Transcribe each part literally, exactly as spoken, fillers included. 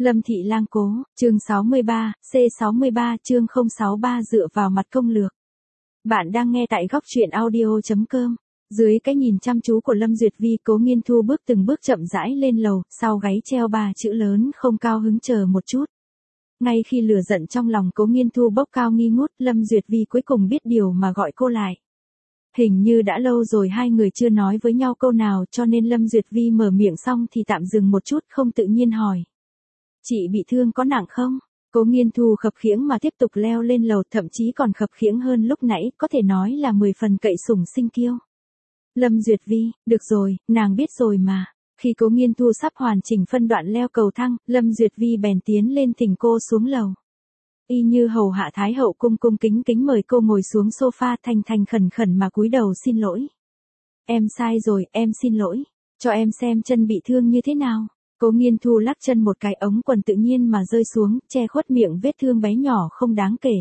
Lâm Thị Lang Cố, chương sáu mươi ba, C sáu mươi ba chương không sáu ba dựa vào mặt công lược. Bạn đang nghe tại góc truyện audio chấm com. Dưới cái nhìn chăm chú của Lâm Duyệt Vi, Cố Nghiên Thu bước từng bước chậm rãi lên lầu, sau gáy treo ba chữ lớn không cao hứng chờ một chút. Ngay khi lửa giận trong lòng Cố Nghiên Thu bốc cao nghi ngút, Lâm Duyệt Vi cuối cùng biết điều mà gọi cô lại. Hình như đã lâu rồi hai người chưa nói với nhau câu nào, cho nên Lâm Duyệt Vi mở miệng xong thì tạm dừng một chút, không tự nhiên hỏi. Chị bị thương có nặng không? Cố Nghiên Thu khập khiễng mà tiếp tục leo lên lầu, thậm chí còn khập khiễng hơn lúc nãy, có thể nói là mười phần cậy sủng sinh kiêu. Lâm Duyệt Vi, được rồi, nàng biết rồi mà. Khi Cố Nghiên Thu sắp hoàn chỉnh phân đoạn leo cầu thang, Lâm Duyệt Vi bèn tiến lên thỉnh cô xuống lầu. Y như hầu hạ thái hậu cung cung kính kính mời cô ngồi xuống sofa, thành thành khẩn khẩn mà cúi đầu xin lỗi. Em sai rồi, em xin lỗi. Cho em xem chân bị thương như thế nào. Cố Nghiên Thu lắc chân một cái, ống quần tự nhiên mà rơi xuống, che khuất miệng vết thương bé nhỏ không đáng kể.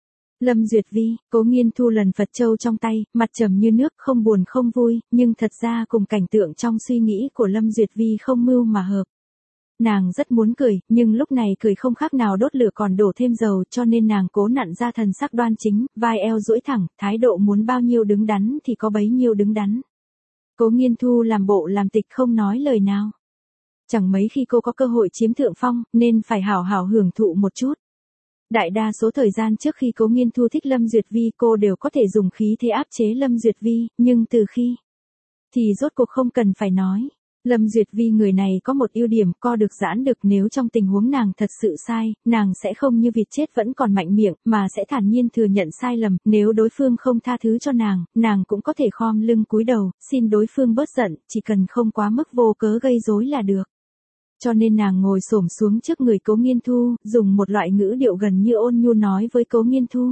Lâm Duyệt Vi, Cố Nghiên Thu lần Phật châu trong tay, mặt trầm như nước, không buồn không vui, nhưng thật ra cùng cảnh tượng trong suy nghĩ của Lâm Duyệt Vi không mưu mà hợp. Nàng rất muốn cười, nhưng lúc này cười không khác nào đốt lửa còn đổ thêm dầu, cho nên nàng cố nặn ra thần sắc đoan chính, vai eo duỗi thẳng, thái độ muốn bao nhiêu đứng đắn thì có bấy nhiêu đứng đắn. Cố Nghiên Thu làm bộ làm tịch không nói lời nào. Chẳng mấy khi cô có cơ hội chiếm thượng phong, nên phải hảo hảo hưởng thụ một chút. Đại đa số thời gian trước khi Cố Nghiên Thu thích Lâm Duyệt Vi, cô đều có thể dùng khí thế áp chế Lâm Duyệt Vi, nhưng từ khi thì rốt cuộc không cần phải nói. Lâm Duyệt Vi người này có một ưu điểm, co được giãn được, nếu trong tình huống nàng thật sự sai, nàng sẽ không như vịt chết vẫn còn mạnh miệng, mà sẽ thản nhiên thừa nhận sai lầm, nếu đối phương không tha thứ cho nàng, nàng cũng có thể khom lưng cúi đầu, xin đối phương bớt giận, chỉ cần không quá mức vô cớ gây rối là được. Cho nên nàng ngồi xổm xuống trước người Cố Nghiên Thu, dùng một loại ngữ điệu gần như ôn nhu nói với Cố Nghiên Thu.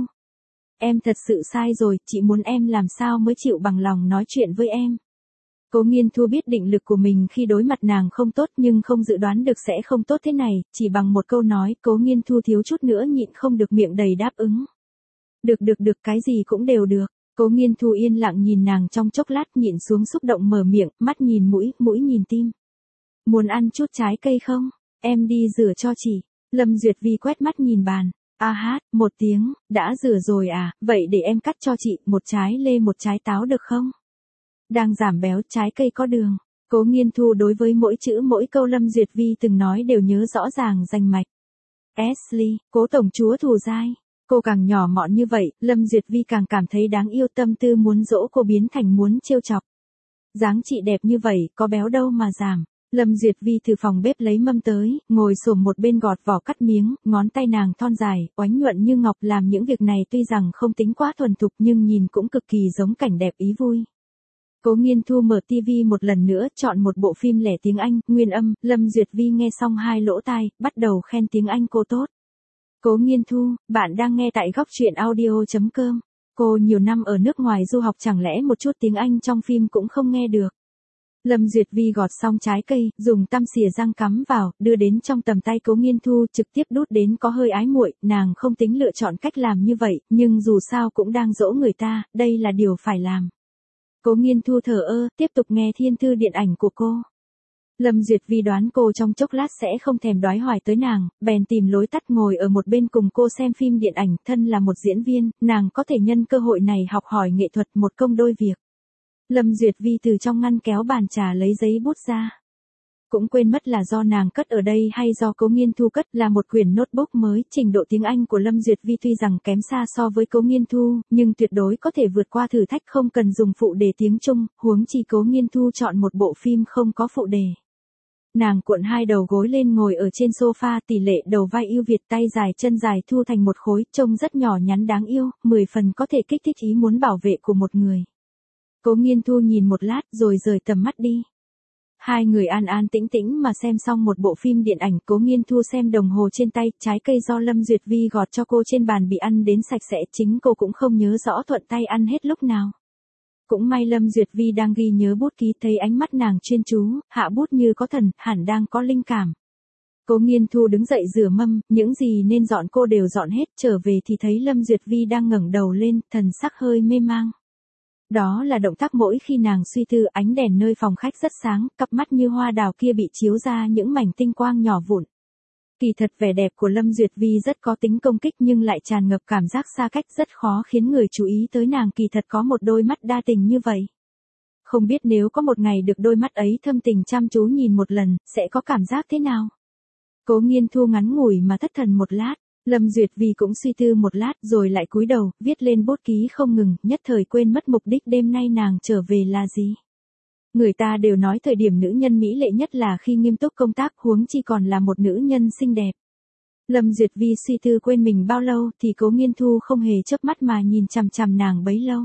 Em thật sự sai rồi, chị muốn em làm sao mới chịu bằng lòng nói chuyện với em. Cố Nghiên Thu biết định lực của mình khi đối mặt nàng không tốt, nhưng không dự đoán được sẽ không tốt thế này, chỉ bằng một câu nói, Cố Nghiên Thu thiếu chút nữa nhịn không được miệng đầy đáp ứng. Được được được, cái gì cũng đều được. Cố Nghiên Thu yên lặng nhìn nàng trong chốc lát, nhịn xuống xúc động mở miệng, mắt nhìn mũi, mũi nhìn tim. Muốn ăn chút trái cây không? Em đi rửa cho chị. Lâm Duyệt Vi quét mắt nhìn bàn. A hát, một tiếng, đã rửa rồi à, vậy để em cắt cho chị, một trái lê một trái táo được không? Đang giảm béo, trái cây có đường. Cố Nghiên Thu đối với mỗi chữ mỗi câu Lâm Duyệt Vi từng nói đều nhớ rõ ràng rành mạch. Ashley, Cố tổng chúa thù dai. Cô càng nhỏ mọn như vậy, Lâm Duyệt Vi càng cảm thấy đáng yêu, tâm tư muốn dỗ cô biến thành muốn trêu chọc. Dáng chị đẹp như vậy, có béo đâu mà giảm. Lâm Duyệt Vi từ phòng bếp lấy mâm tới, ngồi xổm một bên gọt vỏ cắt miếng, ngón tay nàng thon dài, oánh nhuận như ngọc, làm những việc này tuy rằng không tính quá thuần thục nhưng nhìn cũng cực kỳ giống cảnh đẹp ý vui. Cố Nghiên Thu mở tivi một lần nữa, chọn một bộ phim lẻ tiếng Anh, nguyên âm, Lâm Duyệt Vi nghe xong hai lỗ tai, bắt đầu khen tiếng Anh cô tốt. Cố Nghiên Thu, bạn đang nghe tại góc truyện audio chấm com. Cô nhiều năm ở nước ngoài du học, chẳng lẽ một chút tiếng Anh trong phim cũng không nghe được. Lâm Duyệt Vi gọt xong trái cây, dùng tăm xìa răng cắm vào, đưa đến trong tầm tay Cố Nghiên Thu, trực tiếp đút đến, có hơi ái muội, nàng không tính lựa chọn cách làm như vậy, nhưng dù sao cũng đang dỗ người ta, đây là điều phải làm. Cố Nghiên Thu thờ ơ, tiếp tục nghe thiên thư điện ảnh của cô. Lâm Duyệt Vi đoán cô trong chốc lát sẽ không thèm đoái hoài tới nàng, bèn tìm lối tắt ngồi ở một bên cùng cô xem phim điện ảnh, thân là một diễn viên, nàng có thể nhân cơ hội này học hỏi nghệ thuật, một công đôi việc. Lâm Duyệt Vi từ trong ngăn kéo bàn trà lấy giấy bút ra. Cũng quên mất là do nàng cất ở đây hay do Cố Nghiên Thu cất, là một quyển notebook mới, trình độ tiếng Anh của Lâm Duyệt Vi tuy rằng kém xa so với Cố Nghiên Thu, nhưng tuyệt đối có thể vượt qua thử thách, không cần dùng phụ đề tiếng Trung, huống chi Cố Nghiên Thu chọn một bộ phim không có phụ đề. Nàng cuộn hai đầu gối lên ngồi ở trên sofa, tỷ lệ đầu vai ưu việt, tay dài chân dài thu thành một khối, trông rất nhỏ nhắn đáng yêu, mười phần có thể kích thích ý muốn bảo vệ của một người. Cố Nghiên Thu nhìn một lát rồi rời tầm mắt đi. Hai người an an tĩnh tĩnh mà xem xong một bộ phim điện ảnh. Cố Nghiên Thu xem đồng hồ trên tay, trái cây do Lâm Duyệt Vi gọt cho cô trên bàn bị ăn đến sạch sẽ, chính cô cũng không nhớ rõ thuận tay ăn hết lúc nào. Cũng may Lâm Duyệt Vi đang ghi nhớ bút ký, thấy ánh mắt nàng chuyên chú, hạ bút như có thần, hẳn đang có linh cảm. Cố Nghiên Thu đứng dậy rửa mâm, những gì nên dọn cô đều dọn hết, trở về thì thấy Lâm Duyệt Vi đang ngẩng đầu lên, thần sắc hơi mê mang. Đó là động tác mỗi khi nàng suy tư, ánh đèn nơi phòng khách rất sáng, cặp mắt như hoa đào kia bị chiếu ra những mảnh tinh quang nhỏ vụn. Kỳ thật vẻ đẹp của Lâm Duyệt Vi rất có tính công kích nhưng lại tràn ngập cảm giác xa cách, rất khó khiến người chú ý tới nàng. Kỳ thật có một đôi mắt đa tình như vậy. Không biết nếu có một ngày được đôi mắt ấy thâm tình chăm chú nhìn một lần, sẽ có cảm giác thế nào? Cố Nghiên Thu ngắn ngủi mà thất thần một lát, Lâm Duyệt Vi cũng suy tư một lát rồi lại cúi đầu, viết lên bút ký không ngừng, nhất thời quên mất mục đích đêm nay nàng trở về là gì. Người ta đều nói thời điểm nữ nhân mỹ lệ nhất là khi nghiêm túc công tác, huống chi còn là một nữ nhân xinh đẹp. Lâm Duyệt Vi suy tư quên mình bao lâu thì Cố Nghiên Thu không hề chớp mắt mà nhìn chằm chằm nàng bấy lâu.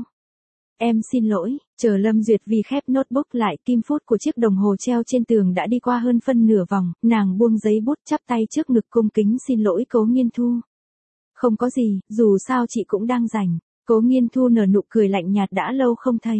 Em xin lỗi, chờ Lâm Duyệt Vi khép notebook lại, kim phút của chiếc đồng hồ treo trên tường đã đi qua hơn phân nửa vòng, nàng buông giấy bút chắp tay trước ngực cung kính xin lỗi Cố Nghiên Thu. Không có gì, dù sao chị cũng đang rảnh. Cố Nghiên Thu nở nụ cười lạnh nhạt đã lâu không thấy.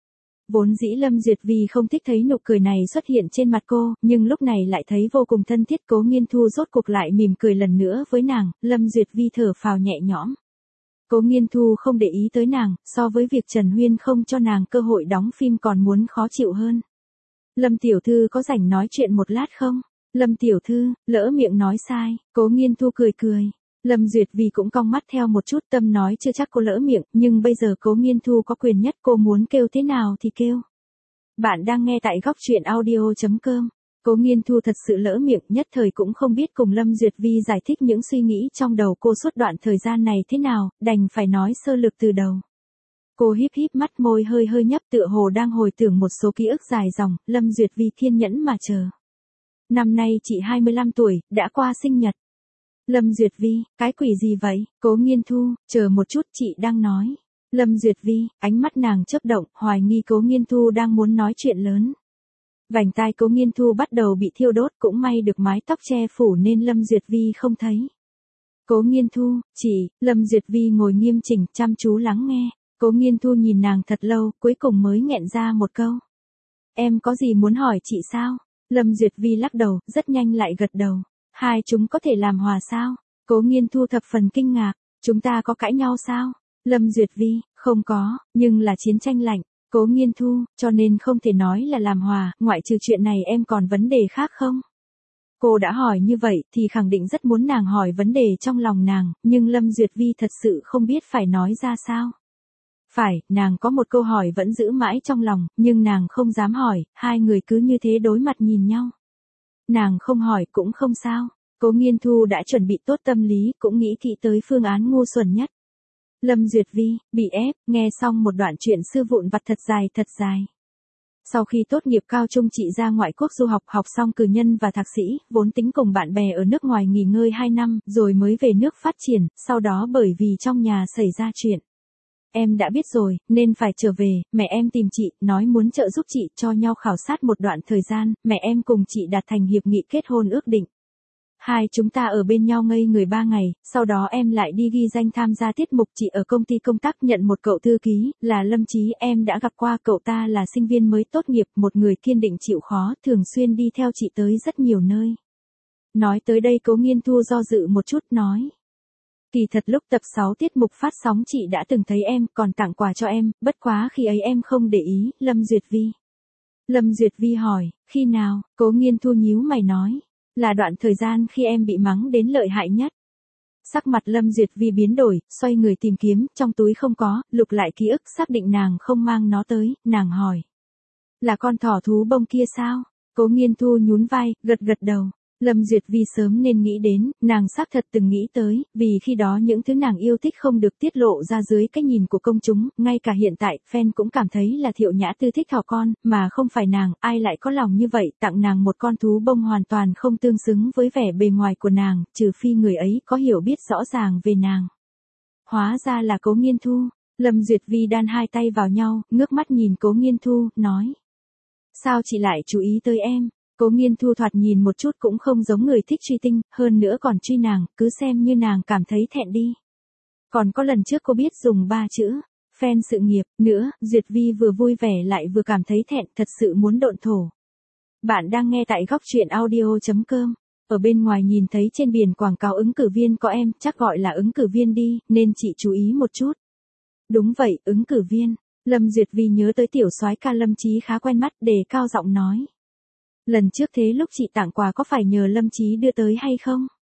Vốn dĩ Lâm Duyệt Vi không thích thấy nụ cười này xuất hiện trên mặt cô, nhưng lúc này lại thấy vô cùng thân thiết. Cố Nghiên Thu rốt cuộc lại mỉm cười lần nữa với nàng, Lâm Duyệt Vi thở phào nhẹ nhõm. Cố Nghiên Thu không để ý tới nàng, so với việc Trần Huyên không cho nàng cơ hội đóng phim còn muốn khó chịu hơn. Lâm tiểu thư có rảnh nói chuyện một lát không? Lâm tiểu thư, lỡ miệng nói sai. Cố Nghiên Thu cười cười. Lâm Duyệt Vi cũng cong mắt theo một chút, tâm nói chưa chắc cô lỡ miệng, nhưng bây giờ Cố Nghiên Thu có quyền nhất, cô muốn kêu thế nào thì kêu. Bạn đang nghe tại góc truyện audio chấm com. Cố Nghiên Thu thật sự lỡ miệng, nhất thời cũng không biết cùng Lâm Duyệt Vi giải thích những suy nghĩ trong đầu cô suốt đoạn thời gian này thế nào, đành phải nói sơ lược từ đầu. Cô híp híp mắt, môi hơi hơi nhấp tựa hồ đang hồi tưởng một số ký ức dài dòng. Lâm Duyệt Vi kiên nhẫn mà chờ. Năm nay chị hai mươi lăm tuổi, đã qua sinh nhật. Lâm Duyệt Vi, cái quỷ gì vậy? Cố Nghiên Thu, chờ một chút, chị đang nói. Lâm Duyệt Vi, ánh mắt nàng chớp động, hoài nghi Cố Nghiên Thu đang muốn nói chuyện lớn. Vành tai Cố Nghiên Thu bắt đầu bị thiêu đốt, cũng may được mái tóc che phủ nên Lâm Duyệt Vi không thấy. Cố Nghiên Thu, chị. Lâm Duyệt Vi ngồi nghiêm chỉnh, chăm chú lắng nghe. Cố Nghiên Thu nhìn nàng thật lâu, cuối cùng mới nghẹn ra một câu. Em có gì muốn hỏi chị sao? Lâm Duyệt Vi lắc đầu, rất nhanh lại gật đầu. Hai chúng có thể làm hòa sao? Cố Nghiên Thu thập phần kinh ngạc. Chúng ta có cãi nhau sao? Lâm Duyệt Vi, không có, nhưng là chiến tranh lạnh. Cố Nghiên Thu, cho nên không thể nói là làm hòa, ngoại trừ chuyện này em còn vấn đề khác không? Cô đã hỏi như vậy thì khẳng định rất muốn nàng hỏi vấn đề trong lòng nàng, nhưng Lâm Duyệt Vi thật sự không biết phải nói ra sao. Phải, nàng có một câu hỏi vẫn giữ mãi trong lòng, nhưng nàng không dám hỏi, hai người cứ như thế đối mặt nhìn nhau. Nàng không hỏi cũng không sao, Cố Nghiên Thu đã chuẩn bị tốt tâm lý, cũng nghĩ kỹ tới phương án ngu xuẩn nhất. Lâm Duyệt Vi, bị ép, nghe xong một đoạn chuyện xưa vụn vặt thật dài thật dài. Sau khi tốt nghiệp cao trung chị ra ngoại quốc du học, học xong cử nhân và thạc sĩ, vốn tính cùng bạn bè ở nước ngoài nghỉ ngơi hai năm, rồi mới về nước phát triển, sau đó bởi vì trong nhà xảy ra chuyện. Em đã biết rồi, nên phải trở về, mẹ em tìm chị, nói muốn trợ giúp chị cho nhau khảo sát một đoạn thời gian, mẹ em cùng chị đạt thành hiệp nghị kết hôn ước định. Hai chúng ta ở bên nhau ngây người ba ngày, sau đó em lại đi ghi danh tham gia tiết mục. Chị ở công ty công tác nhận một cậu thư ký, là Lâm Chí, em đã gặp qua cậu ta là sinh viên mới tốt nghiệp, một người kiên định chịu khó, thường xuyên đi theo chị tới rất nhiều nơi. Nói tới đây Cố Nghiên Thu do dự một chút nói. Kỳ thật lúc tập sáu tiết mục phát sóng chị đã từng thấy em, còn tặng quà cho em, bất quá khi ấy em không để ý. Lâm Duyệt Vi. Lâm Duyệt Vi hỏi, khi nào? Cố Nghiên Thu nhíu mày nói. Là đoạn thời gian khi em bị mắng đến lợi hại nhất. Sắc mặt Lâm Duyệt Vi biến đổi, xoay người tìm kiếm, trong túi không có, lục lại ký ức xác định nàng không mang nó tới, nàng hỏi. Là con thỏ thú bông kia sao? Cố Nghiên Thu nhún vai, gật gật đầu. Lâm Duyệt Vi sớm nên nghĩ đến, nàng xác thật từng nghĩ tới, vì khi đó những thứ nàng yêu thích không được tiết lộ ra dưới cái nhìn của công chúng, ngay cả hiện tại, fan cũng cảm thấy là Thiệu Nhã Tư thích thỏ con, mà không phải nàng, ai lại có lòng như vậy, tặng nàng một con thú bông hoàn toàn không tương xứng với vẻ bề ngoài của nàng, trừ phi người ấy có hiểu biết rõ ràng về nàng. Hóa ra là Cố Nghiên Thu. Lâm Duyệt Vi đan hai tay vào nhau, ngước mắt nhìn Cố Nghiên Thu, nói. Sao chị lại chú ý tới em? Cố Nghiên Thu thoạt nhìn một chút cũng không giống người thích truy tinh, hơn nữa còn truy nàng, cứ xem như nàng cảm thấy thẹn đi. Còn có lần trước cô biết dùng ba chữ, fan sự nghiệp, nữa, Duyệt Vi vừa vui vẻ lại vừa cảm thấy thẹn, thật sự muốn độn thổ. Bạn đang nghe tại góc truyện audio chấm com. Ở bên ngoài nhìn thấy trên biển quảng cáo ứng cử viên có em, chắc gọi là ứng cử viên đi, nên chị chú ý một chút. Đúng vậy, ứng cử viên. Lâm Duyệt Vi nhớ tới tiểu soái ca Lâm Chí khá quen mắt, đề cao giọng nói. Lần trước thế lúc chị tặng quà có phải nhờ Lâm Chí đưa tới hay không?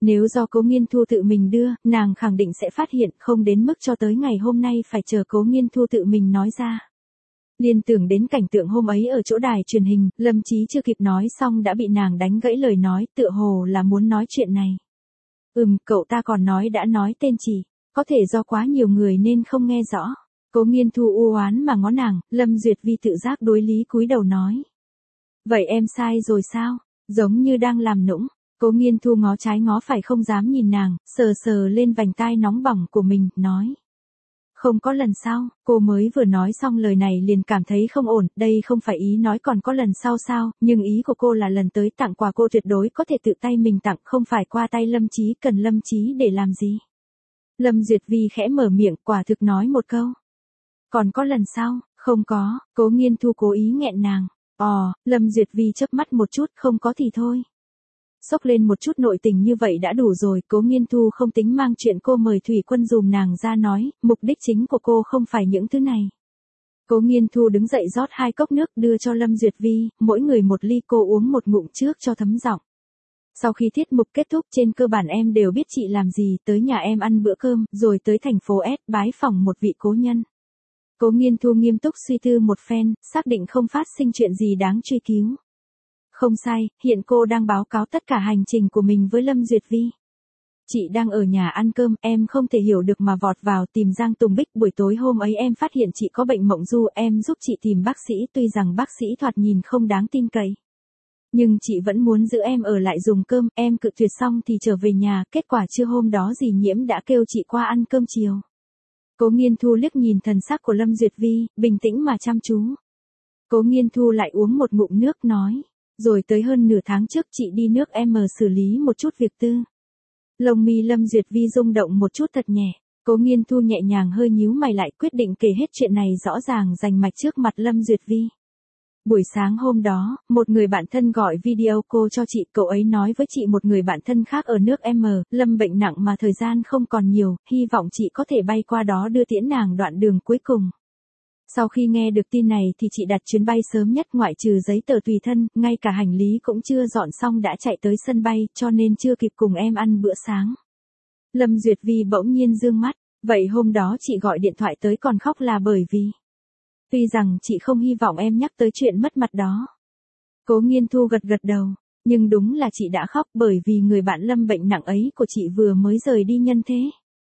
Nếu do Cố Nghiên Thu tự mình đưa, nàng khẳng định sẽ phát hiện, không đến mức cho tới ngày hôm nay phải chờ Cố Nghiên Thu tự mình nói ra. Liên tưởng đến cảnh tượng hôm ấy ở chỗ đài truyền hình, Lâm Chí chưa kịp nói xong đã bị nàng đánh gãy lời nói, tựa hồ là muốn nói chuyện này. Ừm, cậu ta còn nói đã nói tên chị, có thể do quá nhiều người nên không nghe rõ. Cố Nghiên Thu u oán mà ngó nàng, Lâm Duyệt Vi tự giác đối lý cúi đầu nói. Vậy em sai rồi sao? Giống như đang làm nũng. Cố Nghiên Thu ngó trái ngó phải không dám nhìn nàng, sờ sờ lên vành tai nóng bỏng của mình, nói. Không có lần sau, cô mới vừa nói xong lời này liền cảm thấy không ổn, đây không phải ý nói còn có lần sau sao, nhưng ý của cô là lần tới tặng quà cô tuyệt đối có thể tự tay mình tặng, không phải qua tay Lâm Chí, cần Lâm Chí để làm gì. Lâm Duyệt Vi khẽ mở miệng, quả thực nói một câu. Còn có lần sau, không có, Cố Nghiên Thu cố ý nghẹn nàng. Ồ, Lâm Duyệt Vi chớp mắt một chút, không có thì thôi. Xốc lên một chút nội tình như vậy đã đủ rồi, Cố Nghiên Thu không tính mang chuyện cô mời Thủy Quân dùm nàng ra nói, mục đích chính của cô không phải những thứ này. Cố Nghiên Thu đứng dậy rót hai cốc nước đưa cho Lâm Duyệt Vi, mỗi người một ly, cô uống một ngụm trước cho thấm giọng. Sau khi tiết mục kết thúc trên cơ bản em đều biết chị làm gì, tới nhà em ăn bữa cơm, rồi tới thành phố S bái phỏng một vị cố nhân. Cố Nghiên Thu nghiêm túc suy tư một phen, xác định không phát sinh chuyện gì đáng truy cứu. Không sai, hiện cô đang báo cáo tất cả hành trình của mình với Lâm Duyệt Vi. Chị đang ở nhà ăn cơm, em không thể hiểu được mà vọt vào tìm Giang Tùng Bích. Buổi tối hôm ấy em phát hiện chị có bệnh mộng du, em giúp chị tìm bác sĩ, tuy rằng bác sĩ thoạt nhìn không đáng tin cậy. Nhưng chị vẫn muốn giữ em ở lại dùng cơm, em cự tuyệt xong thì trở về nhà, kết quả trưa hôm đó dì Nhiễm đã kêu chị qua ăn cơm chiều. Cố Nghiên Thu liếc nhìn thần sắc của Lâm Duyệt Vi, bình tĩnh mà chăm chú. Cố Nghiên Thu lại uống một ngụm nước nói. Rồi tới hơn nửa tháng trước chị đi nước M xử lý một chút việc tư. Lông mi Lâm Duyệt Vi rung động một chút thật nhẹ. Cố Nghiên Thu nhẹ nhàng hơi nhíu mày lại, quyết định kể hết chuyện này rõ ràng rành mạch trước mặt Lâm Duyệt Vi. Buổi sáng hôm đó, một người bạn thân gọi video call cho chị, cậu ấy nói với chị một người bạn thân khác ở nước M, Lâm bệnh nặng mà thời gian không còn nhiều, hy vọng chị có thể bay qua đó đưa tiễn nàng đoạn đường cuối cùng. Sau khi nghe được tin này thì chị đặt chuyến bay sớm nhất, ngoại trừ giấy tờ tùy thân, ngay cả hành lý cũng chưa dọn xong đã chạy tới sân bay, cho nên chưa kịp cùng em ăn bữa sáng. Lâm Duyệt Vi bỗng nhiên dương mắt, vậy hôm đó chị gọi điện thoại tới còn khóc là bởi vì... Tuy rằng chị không hy vọng em nhắc tới chuyện mất mặt đó. Cố Nghiên Thu gật gật đầu, nhưng đúng là chị đã khóc bởi vì người bạn Lâm bệnh nặng ấy của chị vừa mới rời đi nhân thế.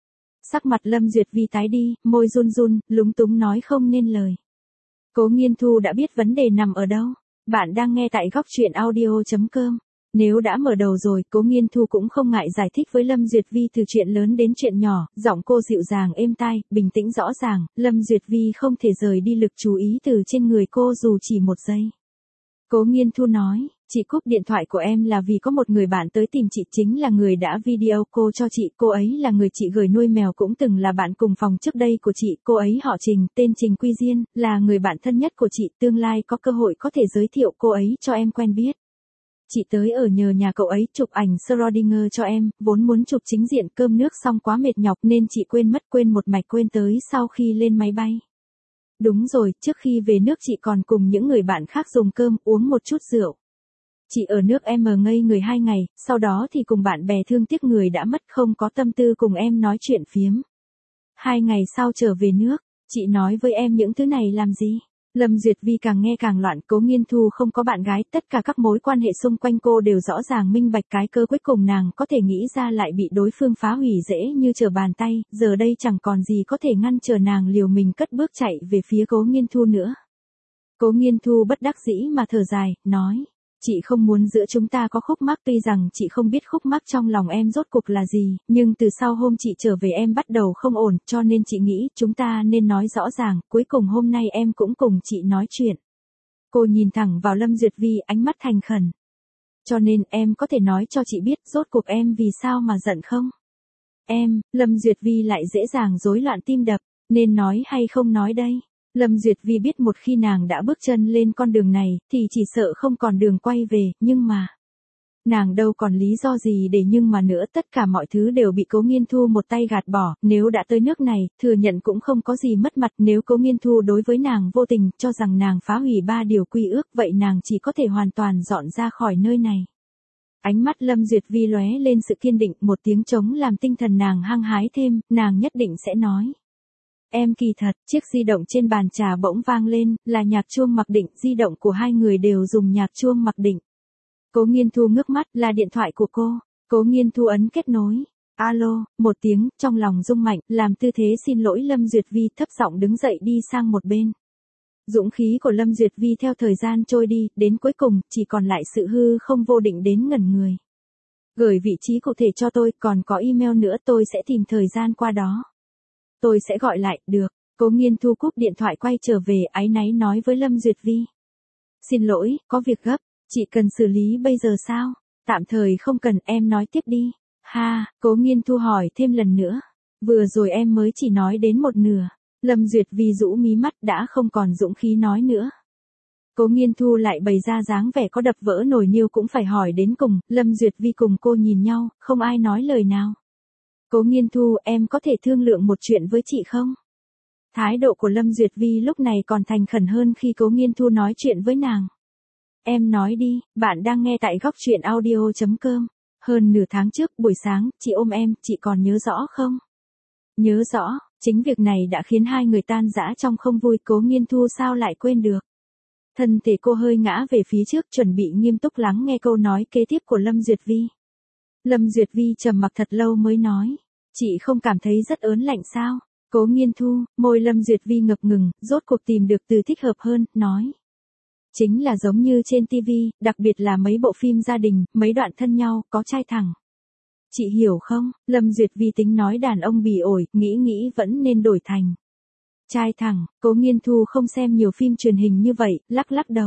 Sắc mặt Lâm Duyệt Vi tái đi, môi run run, lúng túng nói không nên lời. Cố Nghiên Thu đã biết vấn đề nằm ở đâu. Bạn đang nghe tại góc truyện audio chấm com. Nếu đã mở đầu rồi, Cố Nghiên Thu cũng không ngại giải thích với Lâm Duyệt Vi từ chuyện lớn đến chuyện nhỏ, giọng cô dịu dàng êm tai, bình tĩnh rõ ràng, Lâm Duyệt Vi không thể rời đi lực chú ý từ trên người cô dù chỉ một giây. Cố Nghiên Thu nói, chị cúp điện thoại của em là vì có một người bạn tới tìm chị, chính là người đã video call cho chị, cô ấy là người chị gửi nuôi mèo, cũng từng là bạn cùng phòng trước đây của chị, cô ấy họ Trình, tên Trình Quy Diên, là người bạn thân nhất của chị, tương lai có cơ hội có thể giới thiệu cô ấy cho em quen biết. Chị tới ở nhờ nhà cậu ấy chụp ảnh Schrödinger cho em, vốn muốn chụp chính diện, cơm nước xong quá mệt nhọc nên chị quên mất, quên một mạch quên tới sau khi lên máy bay. Đúng rồi, trước khi về nước chị còn cùng những người bạn khác dùng cơm, uống một chút rượu. Chị ở nước M ngây người hai ngày, sau đó thì cùng bạn bè thương tiếc người đã mất, không có tâm tư cùng em nói chuyện phiếm. Hai ngày sau trở về nước, chị nói với em những thứ này làm gì? Lâm Duyệt Vi càng nghe càng loạn, Cố Nghiên Thu không có bạn gái, tất cả các mối quan hệ xung quanh cô đều rõ ràng minh bạch, cái cơ cuối cùng nàng có thể nghĩ ra lại bị đối phương phá hủy dễ như trở bàn tay, giờ đây chẳng còn gì có thể ngăn trở nàng liều mình cất bước chạy về phía Cố Nghiên Thu nữa. Cố Nghiên Thu bất đắc dĩ mà thở dài, nói. Chị không muốn giữa chúng ta có khúc mắc, tuy rằng chị không biết khúc mắc trong lòng em rốt cuộc là gì, nhưng từ sau hôm chị trở về em bắt đầu không ổn, cho nên chị nghĩ chúng ta nên nói rõ ràng, cuối cùng hôm nay em cũng cùng chị nói chuyện. Cô nhìn thẳng vào Lâm Duyệt Vi, ánh mắt thành khẩn. Cho nên em có thể nói cho chị biết rốt cuộc em vì sao mà giận không? Em, Lâm Duyệt Vi lại dễ dàng rối loạn tim đập, nên nói hay không nói đây? Lâm Duyệt Vi biết một khi nàng đã bước chân lên con đường này, thì chỉ sợ không còn đường quay về, nhưng mà... Nàng đâu còn lý do gì để nhưng mà nữa, tất cả mọi thứ đều bị Cố Nghiên Thu một tay gạt bỏ, nếu đã tới nước này, thừa nhận cũng không có gì mất mặt, nếu Cố Nghiên Thu đối với nàng vô tình, cho rằng nàng phá hủy ba điều quy ước, vậy nàng chỉ có thể hoàn toàn dọn ra khỏi nơi này. Ánh mắt Lâm Duyệt Vi lóe lên sự kiên định, một tiếng trống làm tinh thần nàng hăng hái thêm, nàng nhất định sẽ nói. Em kỳ thật, chiếc di động trên bàn trà bỗng vang lên, là nhạc chuông mặc định, di động của hai người đều dùng nhạc chuông mặc định. Cố Nghiên Thu ngước mắt, là điện thoại của cô. Cố Nghiên Thu ấn kết nối. Alo, một tiếng, trong lòng rung mạnh, làm tư thế xin lỗi Lâm Duyệt Vi, thấp giọng đứng dậy đi sang một bên. Dũng khí của Lâm Duyệt Vi theo thời gian trôi đi, đến cuối cùng, chỉ còn lại sự hư không vô định đến ngẩn người. Gửi vị trí cụ thể cho tôi, còn có email nữa, tôi sẽ tìm thời gian qua đó. Tôi sẽ gọi lại, được. Cố Nghiên Thu cúp điện thoại quay trở về, áy náy nói với Lâm Duyệt Vi. Xin lỗi, có việc gấp, chị cần xử lý bây giờ sao? Tạm thời không cần, em nói tiếp đi. Ha, Cố Nghiên Thu hỏi thêm lần nữa. Vừa rồi em mới chỉ nói đến một nửa. Lâm Duyệt Vi rũ mí mắt, đã không còn dũng khí nói nữa. Cố Nghiên Thu lại bày ra dáng vẻ có đập vỡ nồi niêu cũng phải hỏi đến cùng. Lâm Duyệt Vi cùng cô nhìn nhau, không ai nói lời nào. Cố Nghiên Thu, em có thể thương lượng một chuyện với chị không? Thái độ của Lâm Duyệt Vi lúc này còn thành khẩn hơn khi Cố Nghiên Thu nói chuyện với nàng. Em nói đi, bạn đang nghe tại góc truyện audio chấm com. Hơn nửa tháng trước, buổi sáng, chị ôm em, chị còn nhớ rõ không? Nhớ rõ, chính việc này đã khiến hai người tan rã trong không vui. Cố Nghiên Thu sao lại quên được? Thân thể cô hơi ngã về phía trước, chuẩn bị nghiêm túc lắng nghe câu nói kế tiếp của Lâm Duyệt Vi. Lâm Duyệt Vi trầm mặc thật lâu mới nói. Chị không cảm thấy rất ớn lạnh sao? Cố Nghiên Thu, môi Lâm Duyệt Vi ngập ngừng, rốt cuộc tìm được từ thích hợp hơn, nói. Chính là giống như trên ti vi, đặc biệt là mấy bộ phim gia đình, mấy đoạn thân nhau, có trai thẳng. Chị hiểu không? Lâm Duyệt Vi tính nói đàn ông bỉ ổi, nghĩ nghĩ vẫn nên đổi thành. Trai thẳng, Cố Nghiên Thu không xem nhiều phim truyền hình như vậy, lắc lắc đầu.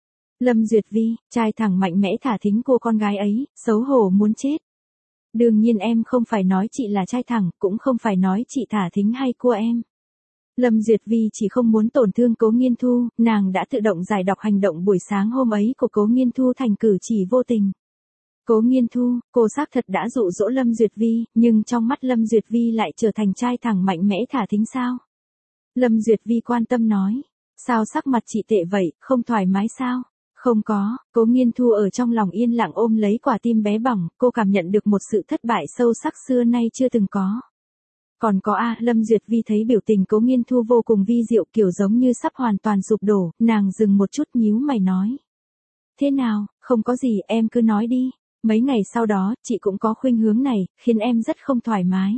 Lâm Duyệt Vi, trai thẳng mạnh mẽ thả thính cô con gái ấy, xấu hổ muốn chết. Đương nhiên em không phải nói chị là trai thẳng, cũng không phải nói chị thả thính hay cua em. Lâm Duyệt Vi chỉ không muốn tổn thương Cố Nghiên Thu, nàng đã tự động giải đọc hành động buổi sáng hôm ấy của Cố Nghiên Thu thành cử chỉ vô tình. Cố Nghiên Thu, cô xác thật đã dụ dỗ Lâm Duyệt Vi, nhưng trong mắt Lâm Duyệt Vi lại trở thành trai thẳng mạnh mẽ thả thính sao? Lâm Duyệt Vi quan tâm nói. Sao sắc mặt chị tệ vậy, không thoải mái sao? Không có, Cố Nghiên Thu ở trong lòng yên lặng ôm lấy quả tim bé bỏng, cô cảm nhận được một sự thất bại sâu sắc xưa nay chưa từng có. Còn có a, Lâm Duyệt Vi thấy biểu tình Cố Nghiên Thu vô cùng vi diệu, kiểu giống như sắp hoàn toàn sụp đổ, nàng dừng một chút nhíu mày nói. Thế nào, không có gì, em cứ nói đi. Mấy ngày sau đó, chị cũng có khuynh hướng này, khiến em rất không thoải mái.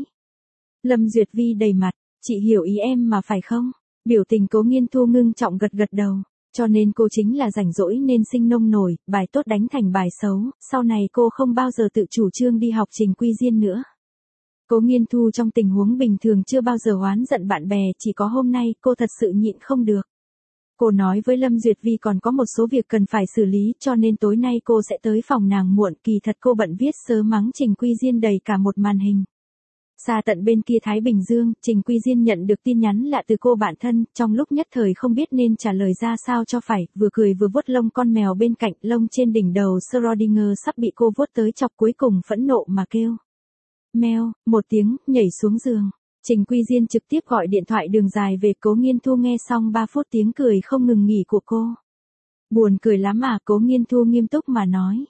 Lâm Duyệt Vi đầy mặt, chị hiểu ý em mà phải không? Biểu tình Cố Nghiên Thu ngưng trọng gật gật đầu. Cho nên cô chính là rảnh rỗi nên sinh nông nổi, bài tốt đánh thành bài xấu, sau này cô không bao giờ tự chủ trương đi học Trình Quy Diên nữa. Cố Nghiên Thu trong tình huống bình thường chưa bao giờ oán giận bạn bè, chỉ có hôm nay cô thật sự nhịn không được. Cô nói với Lâm Duyệt Vi còn có một số việc cần phải xử lý, cho nên tối nay cô sẽ tới phòng nàng muộn, kỳ thật cô bận viết sớ mắng Trình Quy Diên đầy cả một màn hình. Xa tận bên kia Thái Bình Dương, Trình Quy Diên nhận được tin nhắn lạ từ cô bạn thân, trong lúc nhất thời không biết nên trả lời ra sao cho phải, vừa cười vừa vuốt lông con mèo bên cạnh, lông trên đỉnh đầu Schrödinger sắp bị cô vuốt tới chọc, cuối cùng phẫn nộ mà kêu. Meo, một tiếng, nhảy xuống giường. Trình Quy Diên trực tiếp gọi điện thoại đường dài về. Cố Nghiên Thu nghe xong ba phút tiếng cười không ngừng nghỉ của cô. Buồn cười lắm à? Cố Nghiên Thu nghiêm túc mà nói.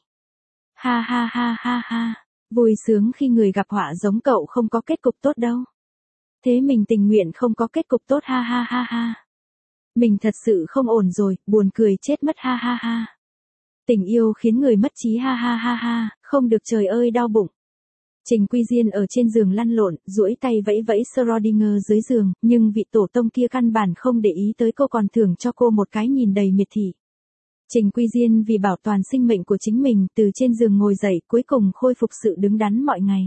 Ha ha ha ha ha, vui sướng khi người gặp họa giống cậu không có kết cục tốt đâu. Thế mình tình nguyện không có kết cục tốt, ha ha ha ha. Mình thật sự không ổn rồi, buồn cười chết mất, ha ha ha. Tình yêu khiến người mất trí, ha ha ha ha, không được, trời ơi đau bụng. Trình Quy Diên ở trên giường lăn lộn, duỗi tay vẫy vẫy Schrödinger dưới giường, nhưng vị tổ tông kia căn bản không để ý tới cô, còn thưởng cho cô một cái nhìn đầy miệt thị. Trình Quy Diên vì bảo toàn sinh mệnh của chính mình, từ trên giường ngồi dậy, cuối cùng khôi phục sự đứng đắn mọi ngày.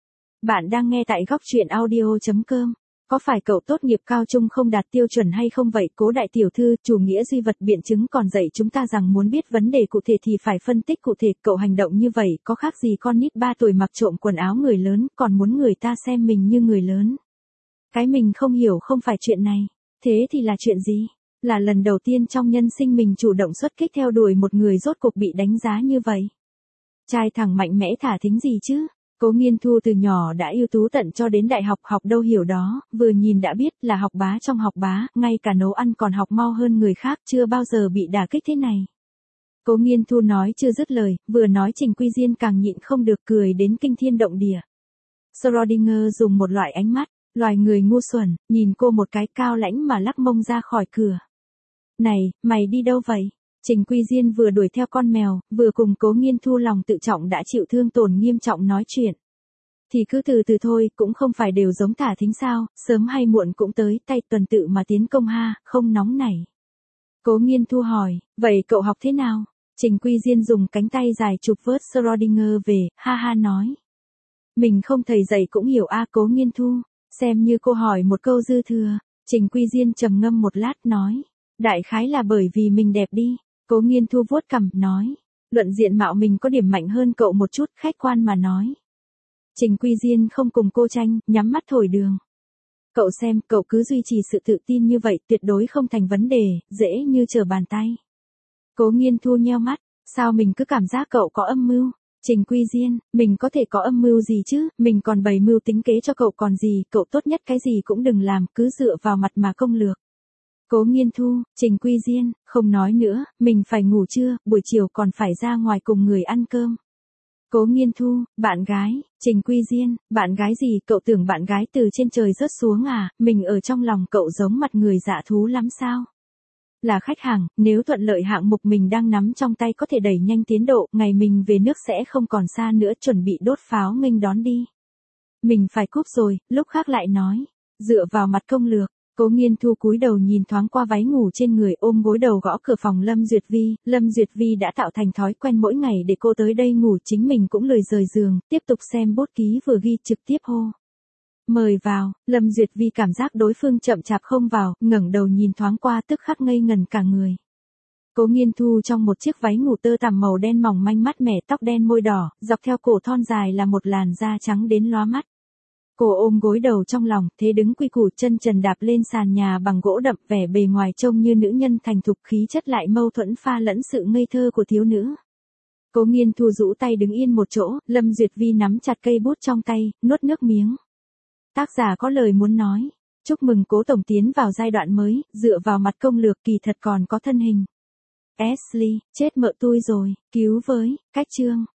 Bạn đang nghe tại góc truyện audio chấm com. Có phải cậu tốt nghiệp cao trung không đạt tiêu chuẩn hay không vậy? Cố đại tiểu thư, chủ nghĩa duy vật biện chứng còn dạy chúng ta rằng muốn biết vấn đề cụ thể thì phải phân tích cụ thể. Cậu hành động như vậy có khác gì con nít ba tuổi mặc trộm quần áo người lớn, còn muốn người ta xem mình như người lớn. Cái mình không hiểu không phải chuyện này. Thế thì là chuyện gì? Là lần đầu tiên trong nhân sinh mình chủ động xuất kích theo đuổi một người, rốt cuộc bị đánh giá như vậy. Trai thẳng mạnh mẽ thả thính gì chứ? Cố Nghiên Thu từ nhỏ đã ưu tú tận cho đến đại học, học đâu hiểu đó, vừa nhìn đã biết là học bá trong học bá, ngay cả nấu ăn còn học mau hơn người khác, chưa bao giờ bị đả kích thế này. Cố Nghiên Thu nói chưa dứt lời, vừa nói Trình Quy Diên càng nhịn không được cười đến kinh thiên động địa. Schrödinger dùng một loại ánh mắt, loài người ngu xuẩn, nhìn cô một cái cao lãnh mà lắc mông ra khỏi cửa. Này, mày đi đâu vậy? Trình Quy Diên vừa đuổi theo con mèo, vừa cùng Cố Nghiên Thu lòng tự trọng đã chịu thương tổn nghiêm trọng nói chuyện. Thì cứ từ từ thôi, cũng không phải đều giống Thả Thính sao, sớm hay muộn cũng tới tay tuần tự mà tiến công ha, không nóng nảy. Cố Nghiên Thu hỏi, vậy cậu học thế nào? Trình Quy Diên dùng cánh tay dài chụp vớt Schrödinger về, ha ha nói. Mình không thầy dạy cũng hiểu a. Cố Nghiên Thu, xem như cô hỏi một câu dư thừa. Trình Quy Diên trầm ngâm một lát nói, đại khái là bởi vì mình đẹp đi. Cố Nghiên Thu vuốt cằm, nói, luận diện mạo mình có điểm mạnh hơn cậu một chút, khách quan mà nói. Trình Quy Diên không cùng cô tranh, nhắm mắt thổi đường. Cậu xem, cậu cứ duy trì sự tự tin như vậy, tuyệt đối không thành vấn đề, dễ như trở bàn tay. Cố Nghiên Thu nheo mắt, sao mình cứ cảm giác cậu có âm mưu? Trình Quy Diên, mình có thể có âm mưu gì chứ, mình còn bày mưu tính kế cho cậu còn gì, cậu tốt nhất cái gì cũng đừng làm, cứ dựa vào mặt mà công lược. Cố Nghiên Thu, Trình Quy Diên, không nói nữa, mình phải ngủ trưa, buổi chiều còn phải ra ngoài cùng người ăn cơm. Cố Nghiên Thu, bạn gái, Trình Quy Diên, bạn gái gì, cậu tưởng bạn gái từ trên trời rớt xuống à, mình ở trong lòng cậu giống mặt người dạ thú lắm sao? Là khách hàng, nếu thuận lợi hạng mục mình đang nắm trong tay có thể đẩy nhanh tiến độ, ngày mình về nước sẽ không còn xa nữa, chuẩn bị đốt pháo nghênh đón đi. Mình phải cúp rồi, lúc khác lại nói. Dựa vào mặt công lược, Cố Nghiên Thu cúi đầu nhìn thoáng qua váy ngủ trên người, ôm gối đầu gõ cửa phòng Lâm Duyệt Vi. Lâm Duyệt Vi đã tạo thành thói quen mỗi ngày để cô tới đây ngủ, chính mình cũng lười rời giường, tiếp tục xem bút ký vừa ghi, trực tiếp hô. Mời vào. Lâm Duyệt Vi cảm giác đối phương chậm chạp không vào, ngẩng đầu nhìn thoáng qua tức khắc ngây ngần cả người. Cố Nghiên Thu trong một chiếc váy ngủ tơ tằm màu đen mỏng manh, mát mẻ, tóc đen môi đỏ, dọc theo cổ thon dài là một làn da trắng đến lóa mắt. Cô ôm gối đầu trong lòng, thế đứng quy củ, chân trần đạp lên sàn nhà bằng gỗ đậm, vẻ bề ngoài trông như nữ nhân thành thục, khí chất lại mâu thuẫn pha lẫn sự ngây thơ của thiếu nữ. Cố Nghiên Thu rũ tay đứng yên một chỗ, Lâm Duyệt Vi nắm chặt cây bút trong tay, nuốt nước miếng. Tác giả có lời muốn nói. Chúc mừng Cố tổng tiến vào giai đoạn mới, dựa vào mặt công lược kỳ thật còn có thân hình. Ashley, chết mợ tui rồi, cứu với, cách chương.